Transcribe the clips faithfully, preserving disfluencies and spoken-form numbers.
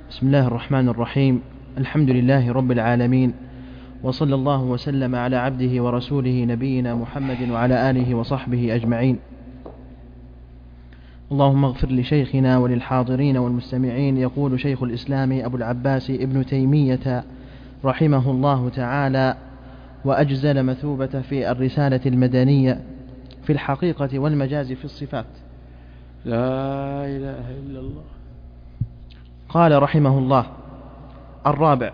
بسم الله الرحمن الرحيم. الحمد لله رب العالمين، وصلى الله وسلم على عبده ورسوله نبينا محمد وعلى آله وصحبه أجمعين. اللهم اغفر لشيخنا وللحاضرين والمستمعين. يقول شيخ الإسلام أبو العباس ابن تيمية رحمه الله تعالى: وأجزل مثوبة في الرسالة المدنية في الحقيقة والمجاز في الصفات. لا إله إلا الله. قال رحمه الله: الرابع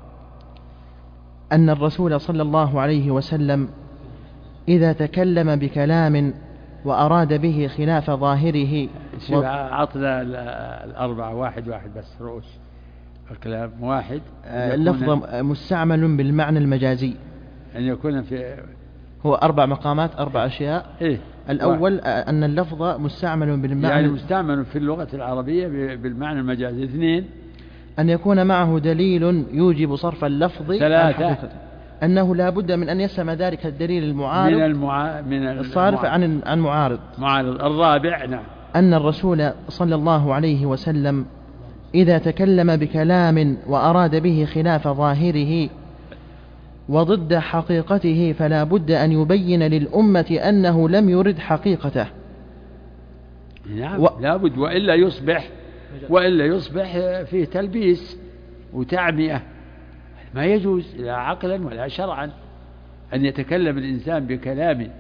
أن الرسول صلى الله عليه وسلم إذا تكلم بكلام وأراد به خلاف ظاهره و... عطنا الأربعة واحد واحد بس رؤوس الكلام واحد. اللفظ مستعمل بالمعنى المجازي، أن يكون في هو أربع مقامات، أربع أشياء. إيه؟ الأول واحد. أن اللفظ مستعمل بالمعنى، يعني مستعمل في اللغة العربية بالمعنى المجازي. اثنين، أن يكون معه دليل يوجب صرف اللفظ. ثلاثة، أنه لا بد من أن يسمى ذلك الدليل المعارض من, المعا... من الصارف عن عن معارض. معارض. الرابع، نعم، أن الرسول صلى الله عليه وسلم إذا تكلم بكلام وأراد به خلاف ظاهره وضد حقيقته فلا بد أن يبين للأمة أنه لم يرد حقيقته. نعم، و... لا بد، وإلا يصبح وإلا يصبح فيه تلبيس وتعمية. ما يجوز لا عقلا ولا شرعا أن يتكلم الإنسان بكلام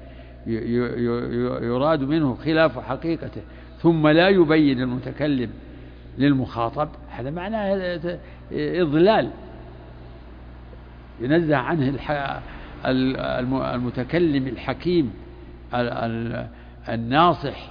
يراد منه خلاف حقيقته ثم لا يبين المتكلم للمخاطب. هذا معناه إضلال ينزه عنه المتكلم الحكيم الناصح،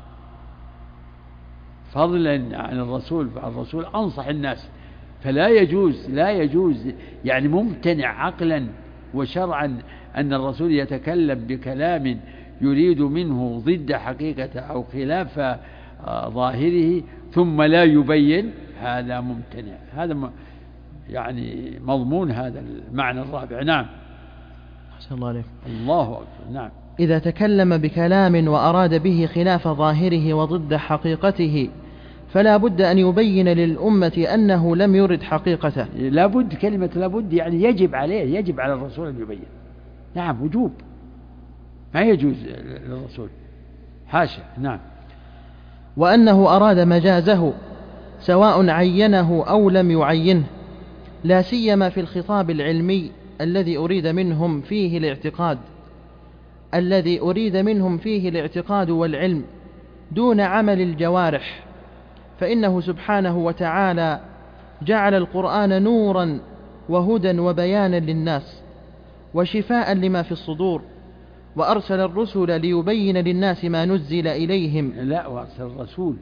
فضلا عن الرسول. فالرسول أنصح الناس، فلا يجوز لا يجوز يعني ممتنع عقلا وشرعا أن الرسول يتكلم بكلام يريد منه ضد حقيقته أو خلاف ظاهره ثم لا يبين. هذا ممتنع، هذا يعني مضمون هذا المعنى الرابع. نعم. أحسن الله عليك. الله أكبر. نعم. إذا تكلم بكلام وأراد به خلاف ظاهره وضد حقيقته فلا بد أن يبين للأمة أنه لم يرد حقيقته. لا بد، كلمة لا بد يعني يجب عليه، يجب على الرسول أن يبين. نعم، وجوب، ما يجوز للرسول، حاشا. نعم. وأنه أراد مجازه سواء عينه أو لم يعينه، لا سيما في الخطاب العلمي الذي أريد منهم فيه الاعتقاد الذي أريد منهم فيه الاعتقاد والعلم دون عمل الجوارح، فإنه سبحانه وتعالى جعل القرآن نورا وهدى وبيانا للناس وشفاء لما في الصدور، وأرسل الرسل ليبين للناس ما نزل إليهم. لا، وأرسل الرسول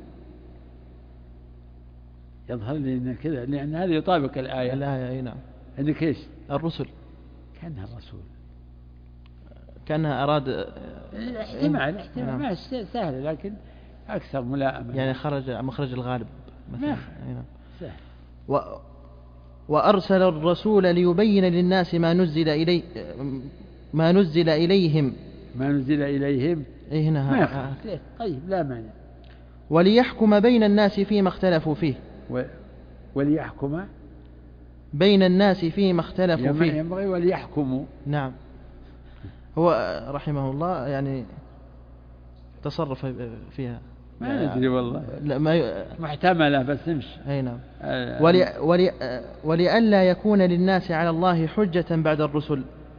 يظهر لي إن كذا، لأن هذا يطابق الآية. الآية أي نعم. عندك إيش؟ الرسل كانها الرسول، كانها أراد احتمال احتمال ما سهل، لكن أكثر ملائمة، يعني خرج مخرج الغالب مثلا. سهل. و وأرسل الرسول ليبين للناس ما نزل إليه ما نزل إليهم ما نزل إليهم إيه هنا. طيب، لا مانع. وليحكم بين الناس فيما اختلفوا فيه. و... وليحكم بين الناس فيما اختلفوا فيه. ينبغي وليحكموا. نعم. هو رحمه الله يعني تصرف فيها، ما ندري والله، لا ما ي... محتملة بس نمشي. أي نعم. آه ولي... ولي... ولئلا يكون للناس على الله حجة بعد الرسل.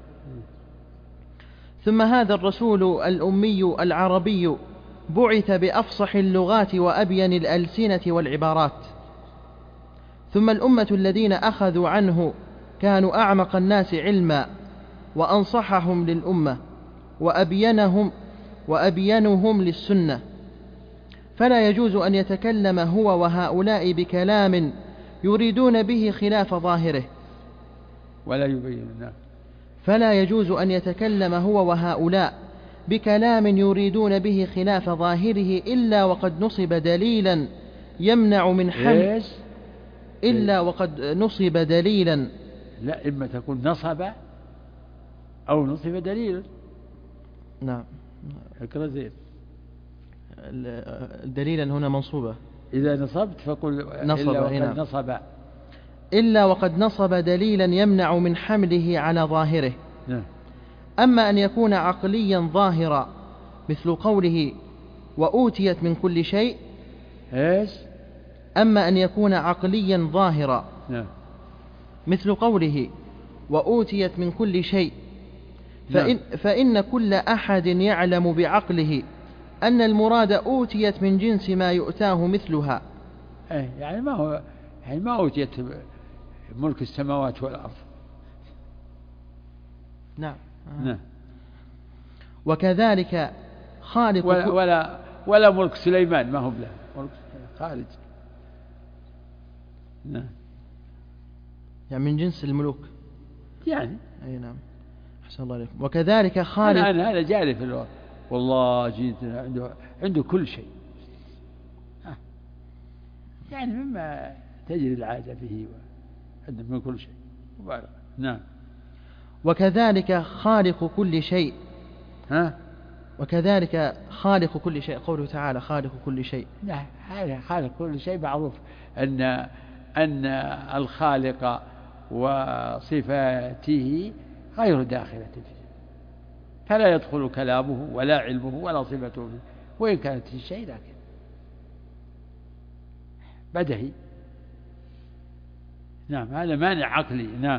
ثم هذا الرسول الأمي العربي بعث بأفصح اللغات وأبين الألسنة والعبارات، ثم الأمة الذين أخذوا عنه كانوا أعمق الناس علما وأنصحهم للأمة وأبينهم وأبينهم للسنة، فلا يجوز أن يتكلم هو وهؤلاء بكلام يريدون به خلاف ظاهره ولا يبين. فلا يجوز أن يتكلم هو وهؤلاء بكلام يريدون به خلاف ظاهره إلا وقد نصب دليلا يمنع من حمل إلا وقد نصب دليلا. لا، إما تكون نصب أو نصب دليلا. نعم. اقرأ زين. دليلا هنا منصوبة. إذا نصبت فقل نصب إلا وقد نعم. نصب إلا وقد نصب دليلا يمنع من حمله على ظاهره. نعم. أما أن يكون عقليا ظاهرا مثل قوله وأوتيت من كل شيء. إيش؟ أما أن يكون عقليا ظاهرا نعم. مثل قوله وأوتيت من كل شيء، فإن, نعم. فإن كل أحد يعلم بعقله أن المراد أوتيت من جنس ما يؤتاه مثلها. إيه يعني ما هو يعني ما أوتيت ملك السماوات والأرض. نعم. نعم. وكذلك خالق ولا, ولا ولا ملك سليمان ما هو له ملك خارج. نعم. يعني من جنس الملوك يعني. أي نعم. أحسن الله عليكم. وكذلك خالق. أنا, أنا هذا جاري في الوقت والله جيت عنده عنده كل شيء يعني مما تجري العادة به عنده من كل شيء. نعم. وكذلك خالق كل شيء. ها. وكذلك خالق كل شيء قوله تعالى خالق كل شيء. نعم هذا خالق كل شيء معروف أن أن الخالق وصفاته غير داخلة فيه فلا يدخل كلامه ولا علمه ولا صفته فيه وإن كانت في الشيء لكن بدهي. نعم هذا مانع عقلي. نعم.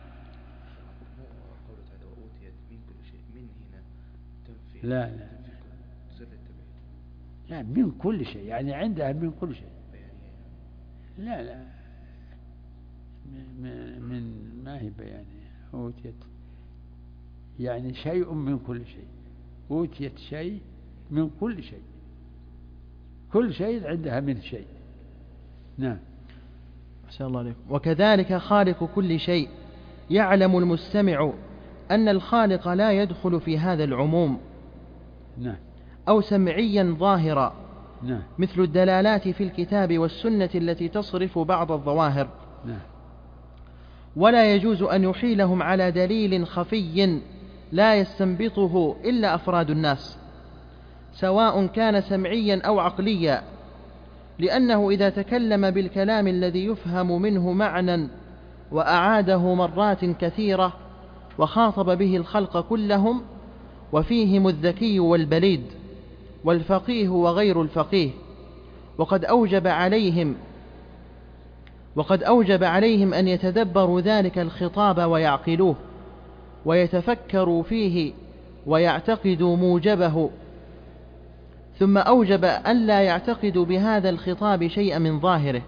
لا لا لا من كل شيء يعني عندها من كل شيء. لا لا من, من ما هي بيانية. أوتيت يعني شيء من كل شيء. أوتيت شيء من كل شيء كل شيء عندها من شيء. نعم. أحسن الله عليكم. وكذلك خالق كل شيء يعلم المستمع أن الخالق لا يدخل في هذا العموم. نعم. أو سمعيا ظاهرا. نعم. مثل الدلالات في الكتاب والسنة التي تصرف بعض الظواهر. نعم. ولا يجوز أن يحيلهم على دليل خفي لا يستنبطه إلا أفراد الناس سواء كان سمعيا أو عقليا، لأنه إذا تكلم بالكلام الذي يفهم منه معنى وأعاده مرات كثيرة وخاطب به الخلق كلهم وفيهم الذكي والبليد والفقيه وغير الفقيه، وقد أوجب عليهم وقد أوجب عليهم أن يتدبروا ذلك الخطاب ويعقلوه ويتفكروا فيه ويعتقدوا موجبه، ثم أوجب أن لا يعتقدوا بهذا الخطاب شيئا من ظاهره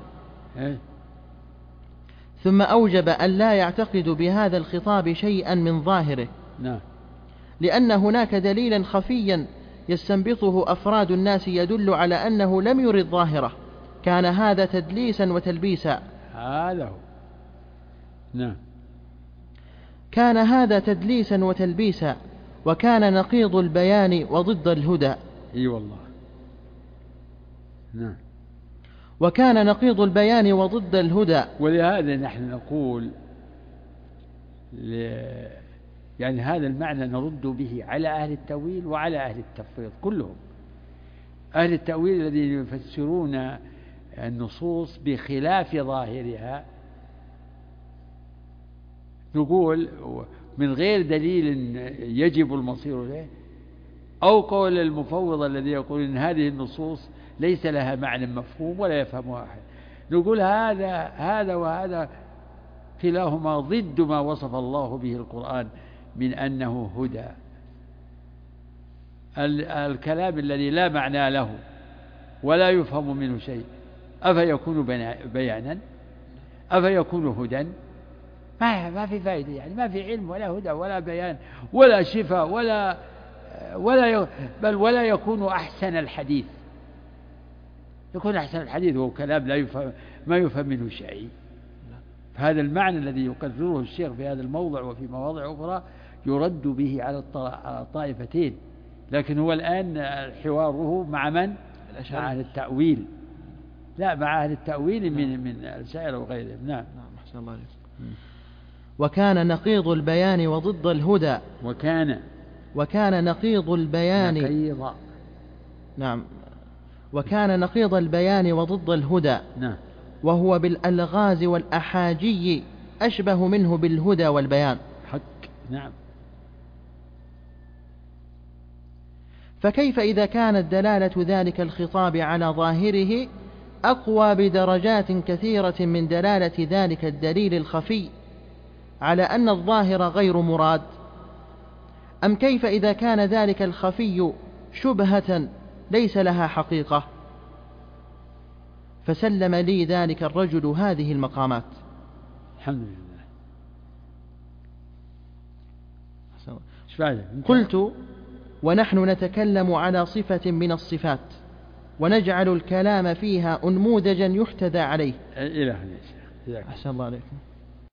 ثم أوجب أن لا يعتقدوا بهذا الخطاب شيئا من ظاهره نعم. لأن هناك دليلا خفيا يستنبطه أفراد الناس يدل على أنه لم يرد ظاهره، كان هذا تدليسا وتلبيسا. هذا هو. نعم. كان هذا تدليسا وتلبيسا وكان نقيض البيان وضد الهدى. اي والله. نعم. وكان نقيض البيان وضد الهدى. ولهذا نحن نقول ل... يعني هذا المعنى نرد به على أهل التأويل وعلى أهل التفويض كلهم. أهل التأويل الذين يفسرون النصوص بخلاف ظاهرها نقول من غير دليل يجب المصير له، أو قول المفوض الذي يقول إن هذه النصوص ليس لها معنى مفهوم ولا يفهمها أحد، نقول هذا هذا وهذا كلاهما ضد ما وصف الله به القرآن من أنه هدى. الكلام الذي لا معنى له ولا يفهم منه شيء أفيكون بيانا؟ أفيكون هدى؟ ما ما في فائدة، يعني ما في علم ولا هدى ولا بيان ولا شفاء ولا ولا بل ولا يكون أحسن الحديث. يكون أحسن الحديث وهو كلام لا يفهم ما يفهم منه شيء. فهذا المعنى الذي يقرره الشيخ في هذا الموضع وفي مواضع أخرى يرد به على الطائفتين، لكن هو الآن حواره مع من؟ مع أهل التأويل، لا مع أهل التأويل من من الشاعر وغيرهم. نعم. نعم أحسن الله عليك. وكان نقيض البيان وضد الهدى. وكان وكان نقيض البيان نقيض. نعم. وكان نقيض البيان وضد الهدى. نعم. وهو بالألغاز والأحاجي أشبه منه بالهدى والبيان. حق. نعم. فكيف إذا كانت دلالة ذلك الخطاب على ظاهره أقوى بدرجات كثيرة من دلالة ذلك الدليل الخفي على أن الظاهر غير مراد؟ أم كيف إذا كان ذلك الخفي شبهة ليس لها حقيقة؟ فسلم لي ذلك الرجل هذه المقامات. الحمد لله. قلت: ونحن نتكلم على صفة من الصفات ونجعل الكلام فيها أنموذجا يحتذى عليه. إلى هنا. أحسن الله عليكم.